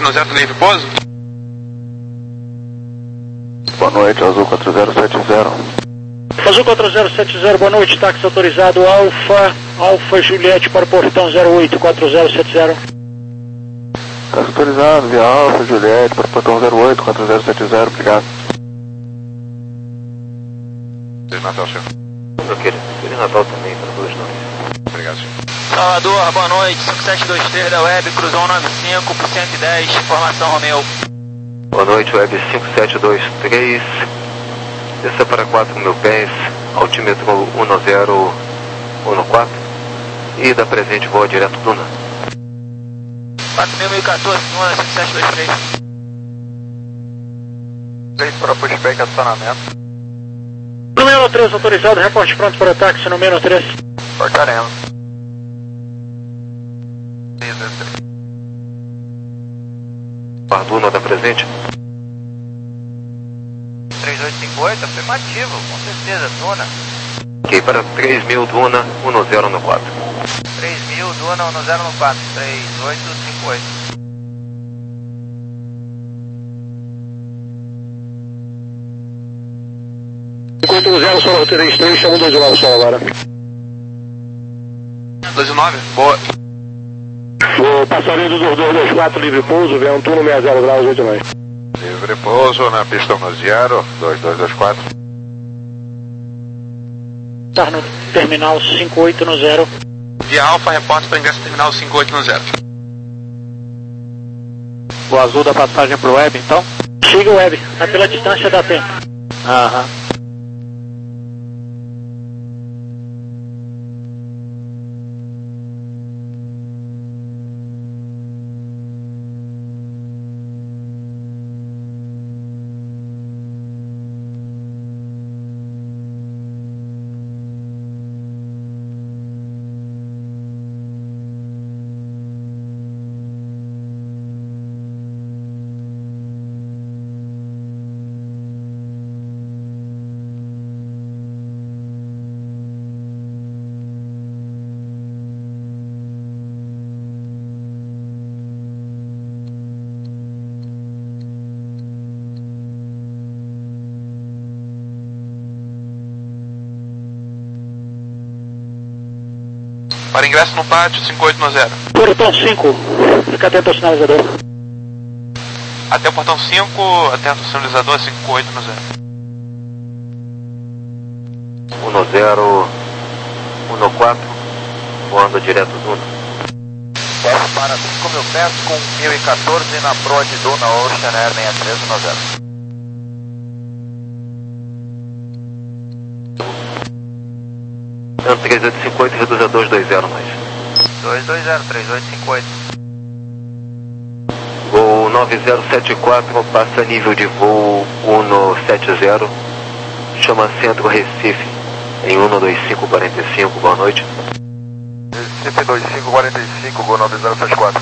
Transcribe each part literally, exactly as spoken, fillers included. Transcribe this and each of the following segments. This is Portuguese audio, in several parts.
no zero, livre pouso. Boa noite, Azul quatro zero sete zero. Azul quatro zero sete zero, boa noite, táxi autorizado, Alfa, Alfa Juliette para o portão zero oito quatro zero sete zero. Táxi autorizado, via Alfa Juliette para o portão zero oito quatro zero sete zero, obrigado. Feliz Natal, senhor. Feliz Natal também para todos nós. Obrigado, senhor. Salvador, boa noite, cinco sete dois três da Web, cruzou um nove cinco por cento e dez, formação Romeu. Boa noite, Web cinco sete dois três, desça para quatro mil pés, altímetro um zero um quatro, e da presente voa direto Duna. quatro mil e quatorze, Duna, cinco sete dois três. três para pushback, acionamento. Número três autorizado, reporte pronto para o táxi, número três. Portaremos. Duna da presente. três oito cinco oito, afirmativo, com certeza, Duna. Ok, para três mil Duna, um zero um quatro. três mil, Duna, um zero um quatro, três oito cinco oito. Enquanto o zero, solo três três, chama o dois nove só agora. dois nove, boa. O passarinho do dois dois quatro, livre pouso, vento no sessenta graus, oito nove. Livre pouso na pista no zero, dois dois dois quatro. Está no terminal cinco oito no zero. Via Alfa, reporte para ingresso terminal cinco oito no zero. O azul da passagem pro Web, então? Siga o Web, é pela distância dá tempo. Aham. Para ingresso no pátio, cinco oito no zero. Portão cinco, fica atento ao sinalizador. Até o portão cinco, atento ao sinalizador, cinco oito no zero. um zero um quatro, voando direto Duna. Desce para cinco mil pés com mil e quatorze na Broad Duna Ocean Air sessenta e três no zero. três oito cinco oito, reduz a dois dois zero mais. dois dois zero, três oito cinco oito. Voo nove zero sete quatro, passa nível de voo um sete zero, chama Centro Recife, em um dois cinco quatro cinco, boa noite. Recife dois cinco quatro cinco, Gol nove zero sete quatro.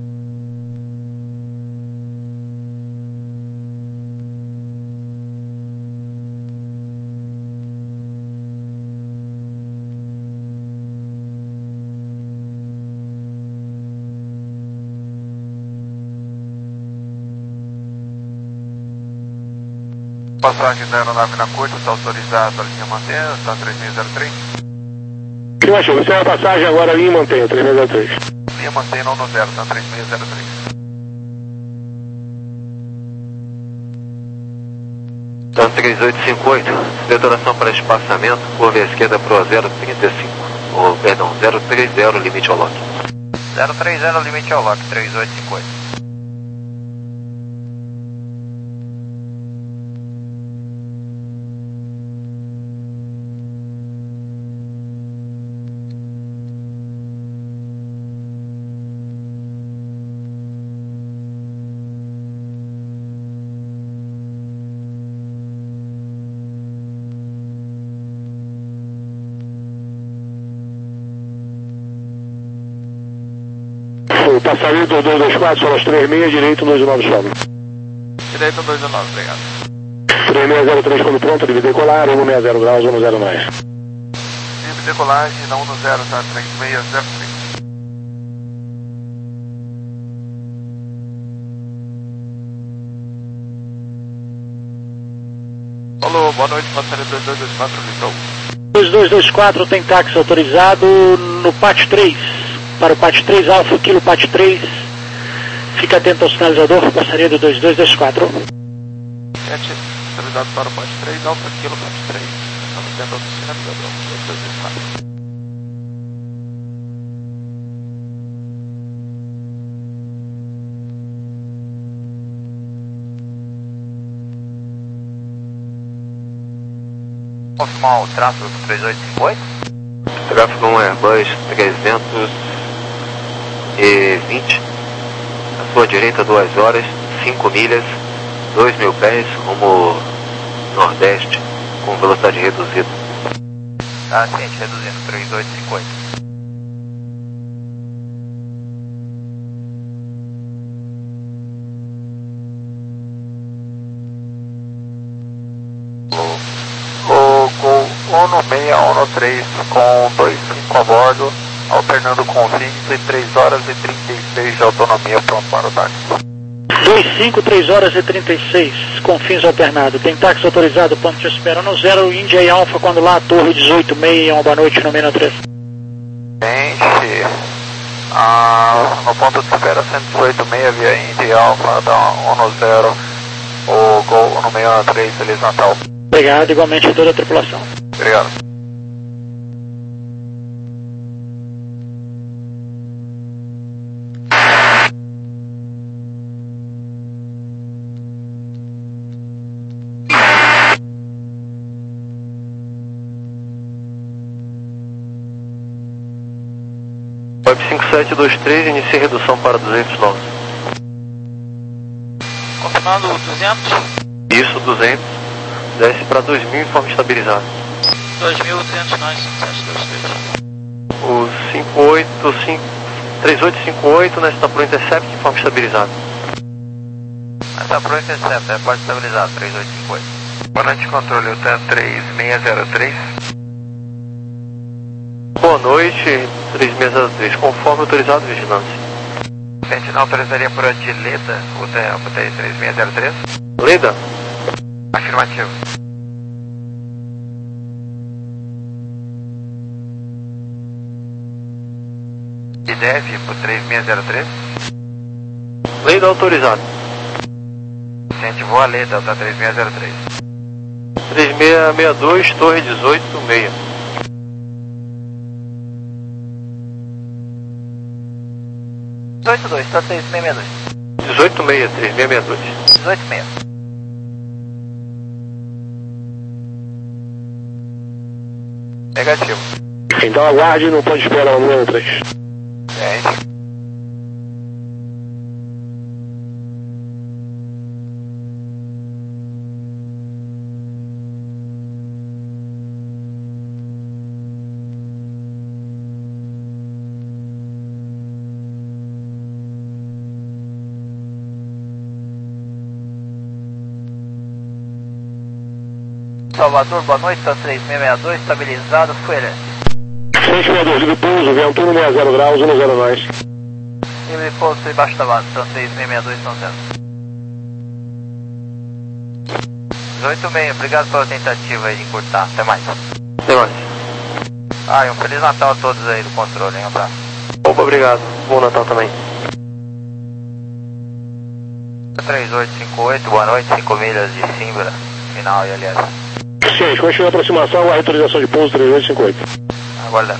Passagem da aeronave na curta, está autorizado a linha mantenha, está três seis zero três. O que achou? Você é a passagem agora ali e mantém, três seis zero três. Linha mantenha não no zero, está três seis zero três. Então três oito cinco oito, detonação para espaçamento, curva à esquerda para o zero trinta e cinco, ou perdão, zero três zero, limite ao lock. zero três zero, limite ao lock, três oito cinco oito. Passarinho do dois dois quatro, só as três seis, direito dois nove sobra. Direito dois nove, obrigado. três seis zero três quando pronto, livre decolar, cento e sessenta graus, um zero nove. Livre decolagem na um zero, está três seis zero três. Alô, boa noite, passageiro dois dois dois quatro, Lisboa. dois dois dois quatro tem táxi autorizado no P A T três. Para o P A T três, Alfa, Kilo P A T três. Fica atento ao sinalizador, passaria do dois dois dois quatro. sete, autorizado para o P A T três, Alfa, Kilo P A T três. Estamos atento ao sinalizador, dois dois dois quatro. Confirmar o tráfego do três oito cinco oito? Tráfego um Airbus trezentos e vinte. À sua direita, duas horas, cinco milhas, dois mil pés, rumo nordeste, com velocidade reduzida. Tá, ciente, reduzindo, três oito cinco oito. Uno seis um três com dois cinco a bordo, alternando com fins e três horas e trinta e seis de autonomia, pronto para o táxi. dois cinco, três horas e trinta e seis, com fins alternado. Tem táxi autorizado, ponto de espera no zero, Índia e Alfa, quando lá, Torre dezoito seis, uma boa noite, no Mena três. Gente, ah, no ponto de espera cento e dezoito seis, via Índia e Alfa, da um zero, o Gol no seis um três, Feliz Natal. Obrigado, igualmente a toda a tripulação. Obrigado. Web cinco sete dois três, inicie redução para duzentos nós. Confirmando duzentos? Isso, duzentos. Desce para dois mil em forma estabilizada. dois mil e duzentos nós, cinco sete dois três. O cinco oito cinco, três oito cinco oito, né, está por intercept em forma estabilizada. Está por intercept, é pode estabilizar, três oito cinco oito. Boa noite, controle, o T A três seis zero três. Boa noite, três seis zero três, conforme autorizado, vigilância. Sentinel autorizaria por Adileda, o T três seis zero três? Leda? Afirmativo. E deve por três seis zero três? Leda autorizado. Sente voa Leda, Delta três seis zero três. três seis seis dois, Torre dezoito seis. dezoito dois, tá três seis seis dois. dezoito seis, três seis seis dois. dezoito seis. Negativo. Então aguarde no ponto de espera no Mena três. Gente. Salvador, boa noite, tá três seis seis dois, estabilizado, Fuera. seis seis dois, livre pouso, vento um seis zero graus, um zero nós. Livre pouso embaixo da base, tá três seis seis dois, São zero. dezoito seis, obrigado pela tentativa aí de encurtar, até mais. Até mais. Ah, e um Feliz Natal a todos aí do controle, hein, um abraço. Opa, obrigado. Bom Natal também. três oito cinco oito, boa noite, cinco milhas de Simbra, final e aliás. Sim, continua a aproximação, a autorização de pouso três oito cinco oito. Aguardando.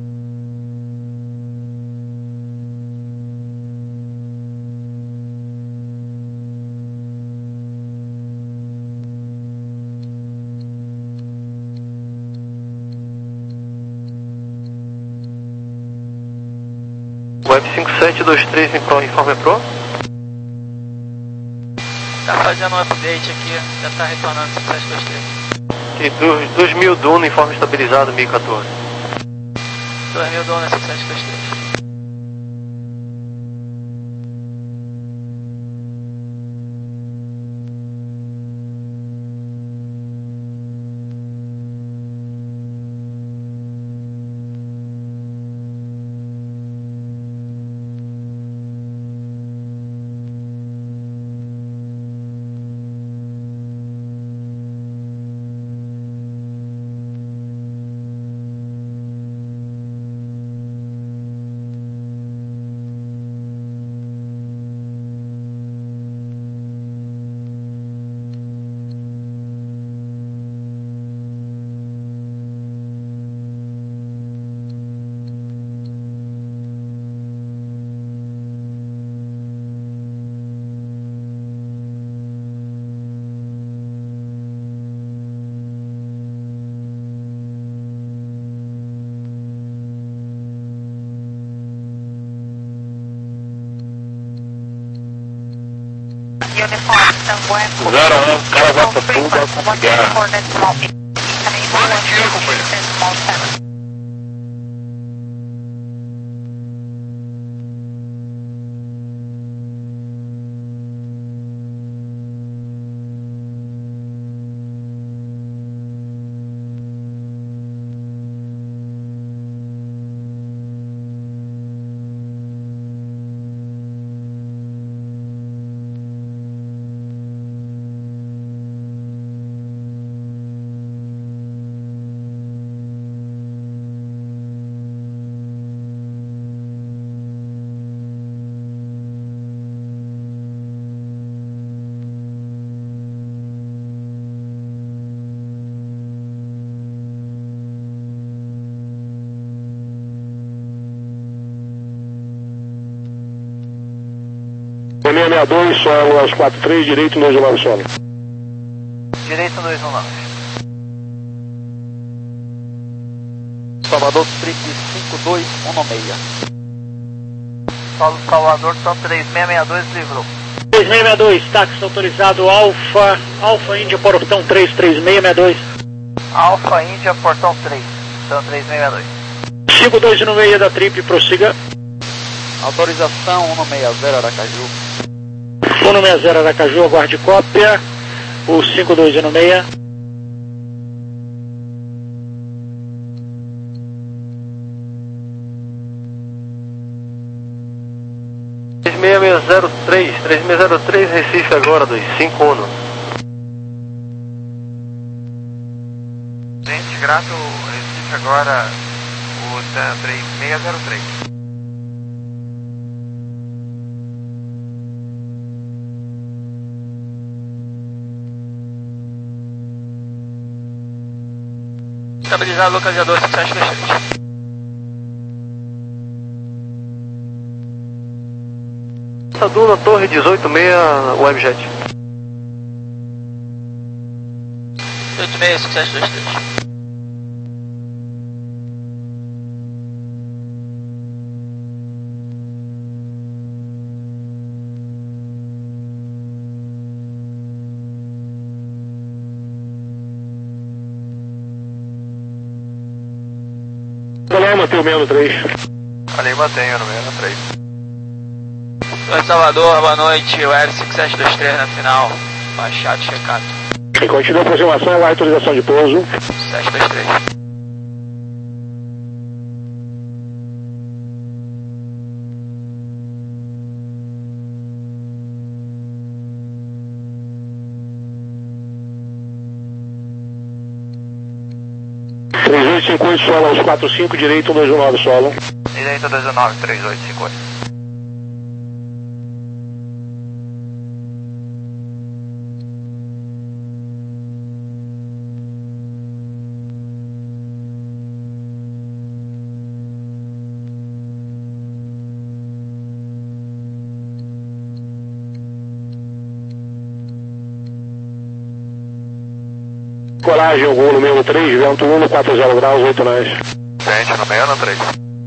Web cinco sete dois três, informe Pro. Tá fazendo um update aqui, já tá retornando cinco sete dois três. E dois mil Duna em forma estabilizada, mil e quatorze. dois mil dólares, cinco sete dois três. Zero um, o cara bota tudo a cigarra. Positivo, companheiro. seis seis dois, solo aos quatro três, direito dois um nove solo. Direito dois um nove. Salvador, trip cinco dois um seis. Solo Salvador, são três seis seis dois, livrou. três seis seis dois, táxi autorizado, Alfa, Alfa Índia, portão três três seis seis dois. Alfa Índia, portão três, então três seis seis dois. cinco dois no meio da trip, prossiga. Autorização um seis zero Aracaju. um seis zero Aracaju, aguarde cópia. O cinco dois no meio. três seis seis zero três, três seis zero três, Recife agora, dois cinco um. Gente, grato, Recife agora, o três seis zero três. Estabilizado, localizador cinco sete dois três. Saduna, torre dezoito seis, Webjet. oito seis cinco sete dois três. Olá, Mateu menos três. Falei, mantenho no menos três. Oi, Salvador, boa noite. O Air cinco sete dois três na final. Baixado, checado. E continua a aproximação, vai autorização de pouso. sete dois três. três oito cinco oito, solo aos quatro cinco, direito dois um nove solo. Direito dois um nove, três oito cinco oito. Colagem, algum no meio três, vento um no quatro zero graus, oito nós. Gente, no menos três.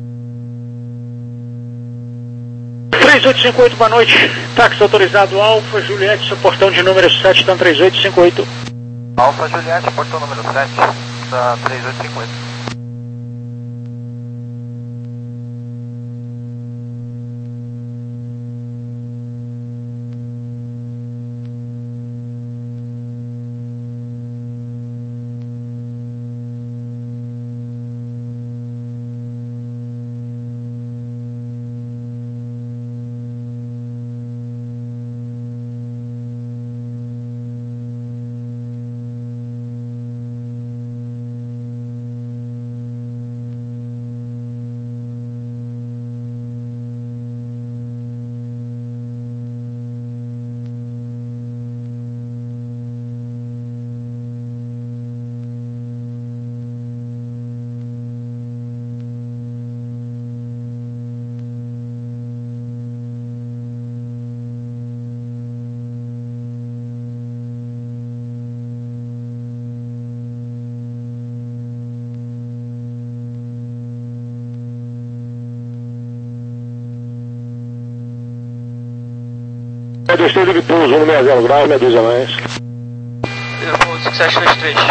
três oito cinco oito, boa noite. Táxi autorizado, Alfa, Juliette, seu portão de número sete, então três oito cinco oito. Alfa Juliette, portão número sete, da três oito cinco oito. dois três de pouso, um seis zero grau, meia dúzia a mais. Default cinco sete dois três.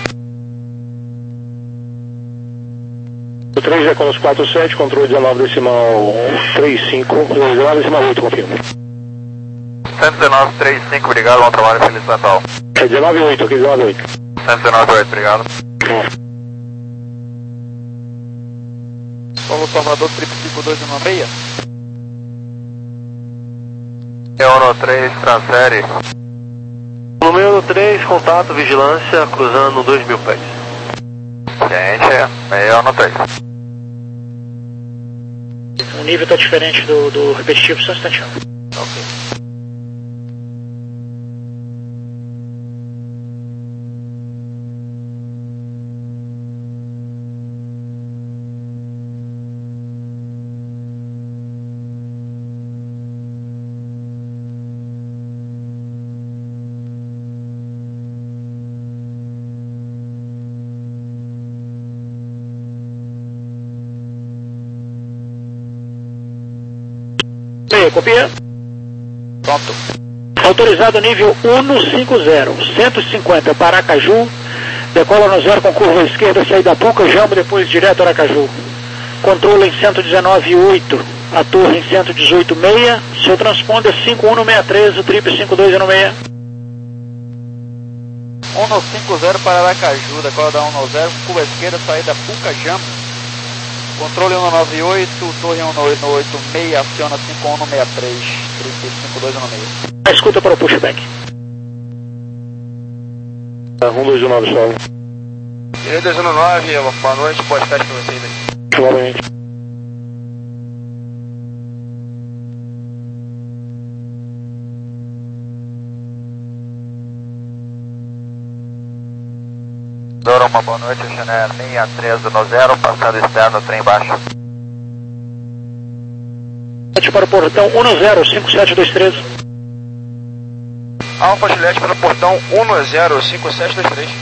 O três é Colos quatro sete, controle dezenove decimal trinta e cinco, dezenove decimal oito, confirma. cento e dezenove, trinta e cinco, obrigado, bom trabalho, Feliz Natal. É dezenove oito, aqui dezenove oito. cento e dezenove, oito, obrigado. Solo Salvador, triplo cinco dois um seis. Euro três, transfere. Número três, contato, vigilância, cruzando dois mil pés. Gente, Euro três. O nível está diferente do, do repetitivo, só um instantinho. Ok. Aí, copia. Pronto. Autorizado nível cento e cinquenta, cento e cinquenta para Aracaju, decola no zero com curva à esquerda, saída Puca, Jambo, depois direto Aracaju. Controle em cento e dezenove oito, a torre em cento e dezoito seis, seu transponder é cinco um seis três, o trip cinco dois um seis. cento e cinquenta para Aracaju, decola da cento e noventa, curva à esquerda, saída Puca, Jambo. Controle cento e noventa e oito, torre cento e oitenta e seis, aciona cinco um seis três, trip cinco dois um seis. A escuta para o pushback. um dois um nove, salve. E dois um nove, boa noite, boas festas para vocês aí. Igualmente. Dora, uma boa noite, Chanel seis três no zero, passando externo, trem baixo. Para o portão um zero cinco sete dois três. Alfa Juliette para o portão um zero cinco sete dois três.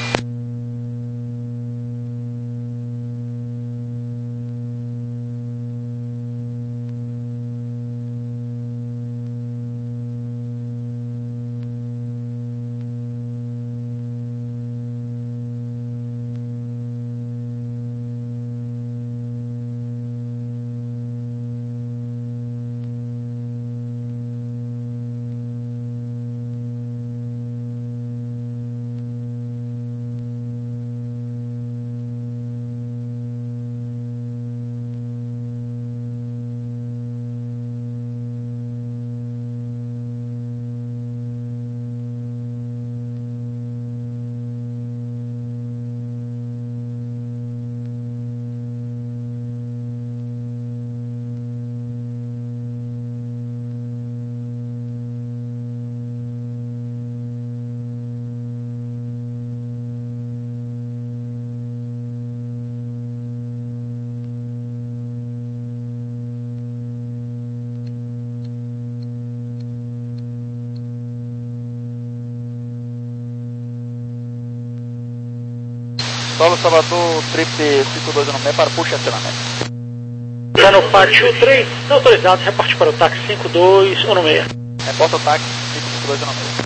Solo Salvador, trip cinco dois um seis para puxa acionamento. Está no pátio três, está autorizado, reparte para o táxi cinco dois um seis. Reporta o táxi, cinco dois um seis.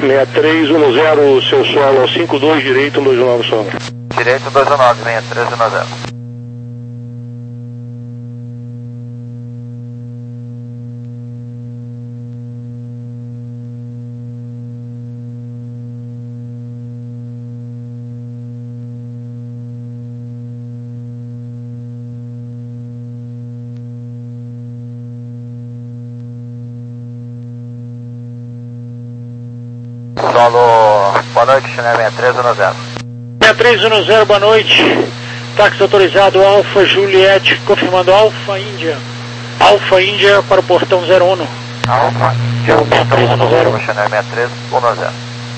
seis três um zero, seu solo cinco dois, direito, um dois um nove solo. Direito dois um nove, seis três um zero. Solo, boa noite, China seis três um zero. seis três um zero, boa noite. Táxi autorizado Alfa Juliette, confirmando Alfa Índia. Alfa Índia para o portão zero um. Alfa Índia, portão um zero, China seis três um zero.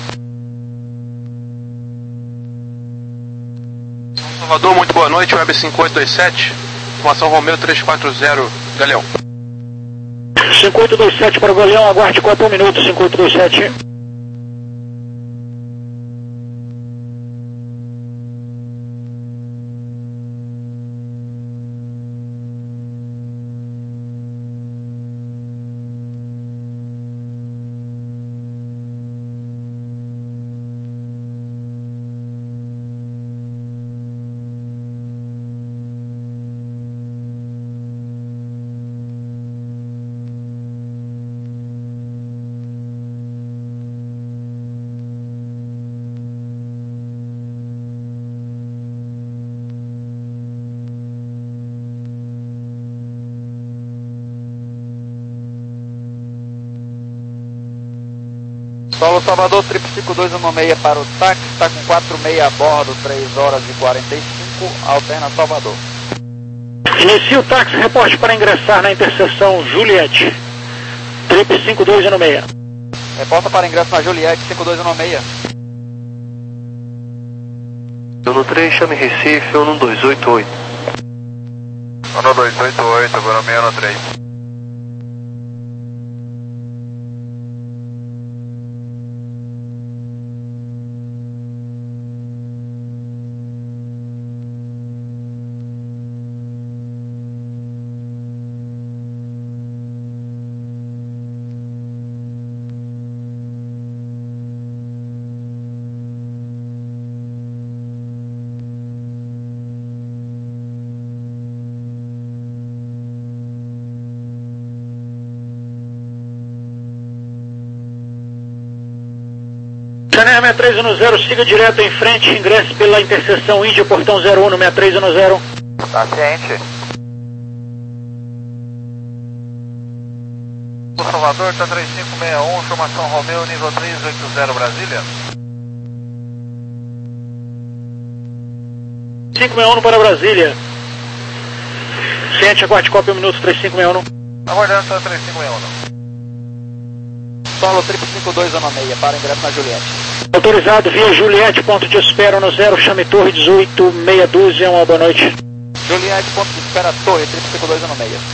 Salvador, muito boa noite, Web cinco oito dois sete, informação Romeu três quatro zero, Galeão. cinco oito dois sete para o Galeão, aguarde quatro minutos, cinco oito dois sete. Solo Salvador, triplo cinco dois um seis para o táxi, está com quatro seis a bordo, três horas e quarenta e cinco, alterna Salvador. Inicia o táxi, reporte para ingressar na interseção Juliette, triplo cinco dois um seis. Reporta para ingresso na Juliette, cinco dois um seis. Uno três, chame Recife, um dois oito oito. um dois oito oito, agora seis um três. China seis três um zero, siga direto em frente, ingresse pela interseção Índia, portão zero um, seis três um zero. Tá ciente. O Salvador, tá três cinco seis um, informação Romeu, nível três oito zero, Brasília. cinco seis um para Brasília. Ciente, aguarde cópia, um minuto, três cinco seis um. Aguardando, tá três cinco seis um. Solo triplo cinco dois um seis para ingresso na Juliette. Autorizado via Juliette, ponto de espera no zero, chame Torre dezoito, meia dúzia, uma boa noite. Juliette, ponto de espera, Torre, triplo cinco dois um seis.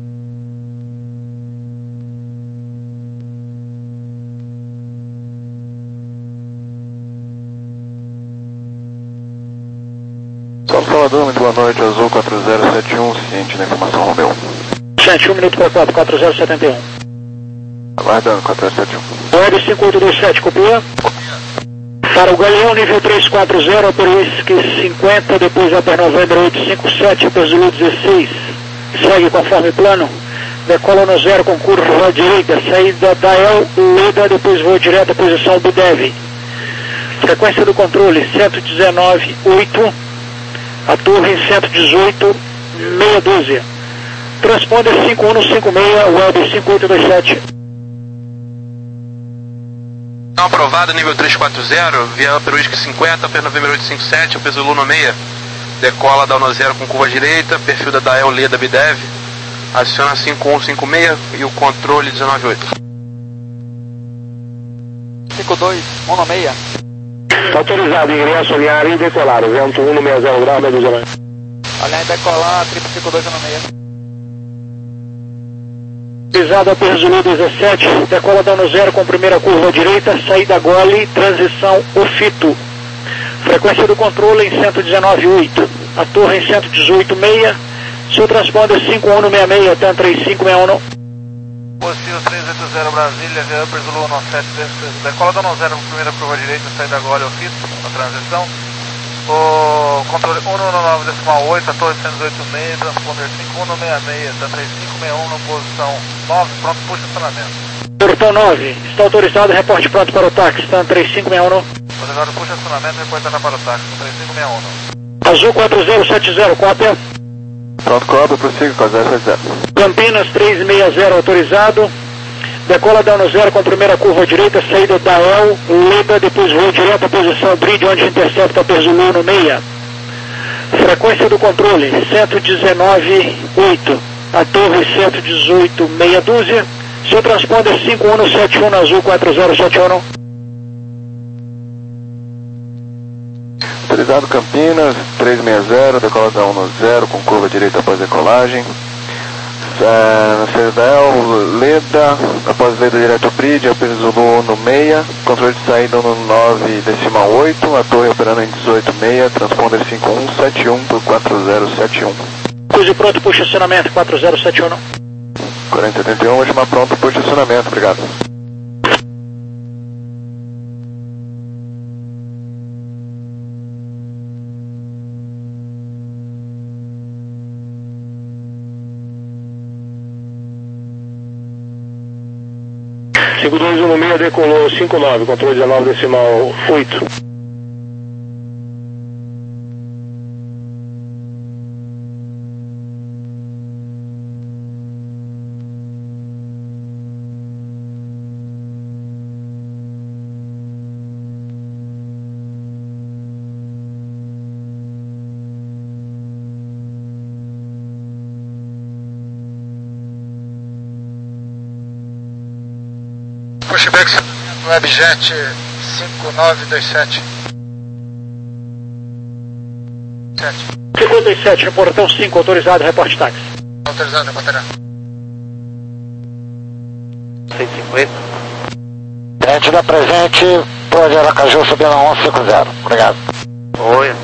Solo Salvador, muito boa noite, Azul quatro zero sete um, ciente na informação Romeu. Ciente, um minuto para quatro, quatro zero sete um. Aguardando, quatro zero sete um. Web cinco oito dois sete, copia? Para o Galeão, nível três quatro zero, Peruísque cinquenta, depois Alter Novembro oito cinco sete, Zulu dezesseis, segue conforme plano, decola no zero com curva à direita, saída da El Leda, depois voo direto à posição do Dev. Frequência do controle cento e dezenove ponto oito, a torre cento e dezoito, meia dúzia. Transponder cinco um cinco seis, Web cinco oito dois sete. Aprovado, nível três quatro zero, via Peruísque cinquenta, Alter Novembro oito cinco sete, peso Luna seis, decola da um zero com curva direita, perfil da Dael Leda Bidev, aciona cinco um cinco seis e o controle dezenove oito. cinco dois um seis. Autorizado, ingresso, alinhar e decolar, vento um seis zero grau, meio dúzia. Alinhar e decolar, triplo cinco dois um seis. Autorizado a Perzulu dezessete, decola da um zero com primeira curva à direita, saída gole, transição Ofito. Frequência do controle em cento e dezenove ponto oito, a torre em cento e dezoito ponto seis, seu transponder cinco um seis seis, até três cinco seis um. Positivo três oito zero Brasília, Via Upper Zulu um sete, decola da um zero, primeira curva direita, saída agora eu fiz na transição. O controle um um nove decimal oito, a torre cento e dezoito ponto seis, transponder cinco um seis seis, da três cinco seis um na posição nove, pronto para o estacionamento. Portão nove, está autorizado, reporte pronto para o táxi, está três cinco seis um. Autorizado para o estacionamento, reportando para o táxi, três cinco seis um. Azul quatro zero sete zero, cópia. Pronto, cópia, prossiga, quatro zero sete zero. Campinas três seis zero, autorizado. Decola da um zero com primeira curva direita, saída da El, Leda, depois voo direto à posição Bridge, onde intercepta Perzulu no meia. Frequência do controle, cento e dezenove ponto oito, a torre cento e dezoito, meia dúzia. Seu transponder cinco um sete um, Azul quatro zero sete um. Autorizado Campinas, três seis zero, decola da um zero com curva direita após decolagem. É, Cerdel, Leda, após Leda direto Bridge, Upper Zulu no meia, controle de saída no nove decimal oito, a torre operando em dezoito meia, transponder cinco um sete um por quatro zero sete um. Cruze pronto para o estacionamento, quatro zero sete um. quarenta e setenta e um, vou chamar pronto para o estacionamento, obrigado. cinco dois um seis decolou cinco nove, controle dezenove decimal oito. Pushback Webjet cinco nove dois sete. cinquenta e sete, no portão cinco, autorizado, reporte táxi. Autorizado, reportará. cento e cinquenta. Gente da presente, pode Aracaju subindo a cento e cinquenta. Obrigado. Oi.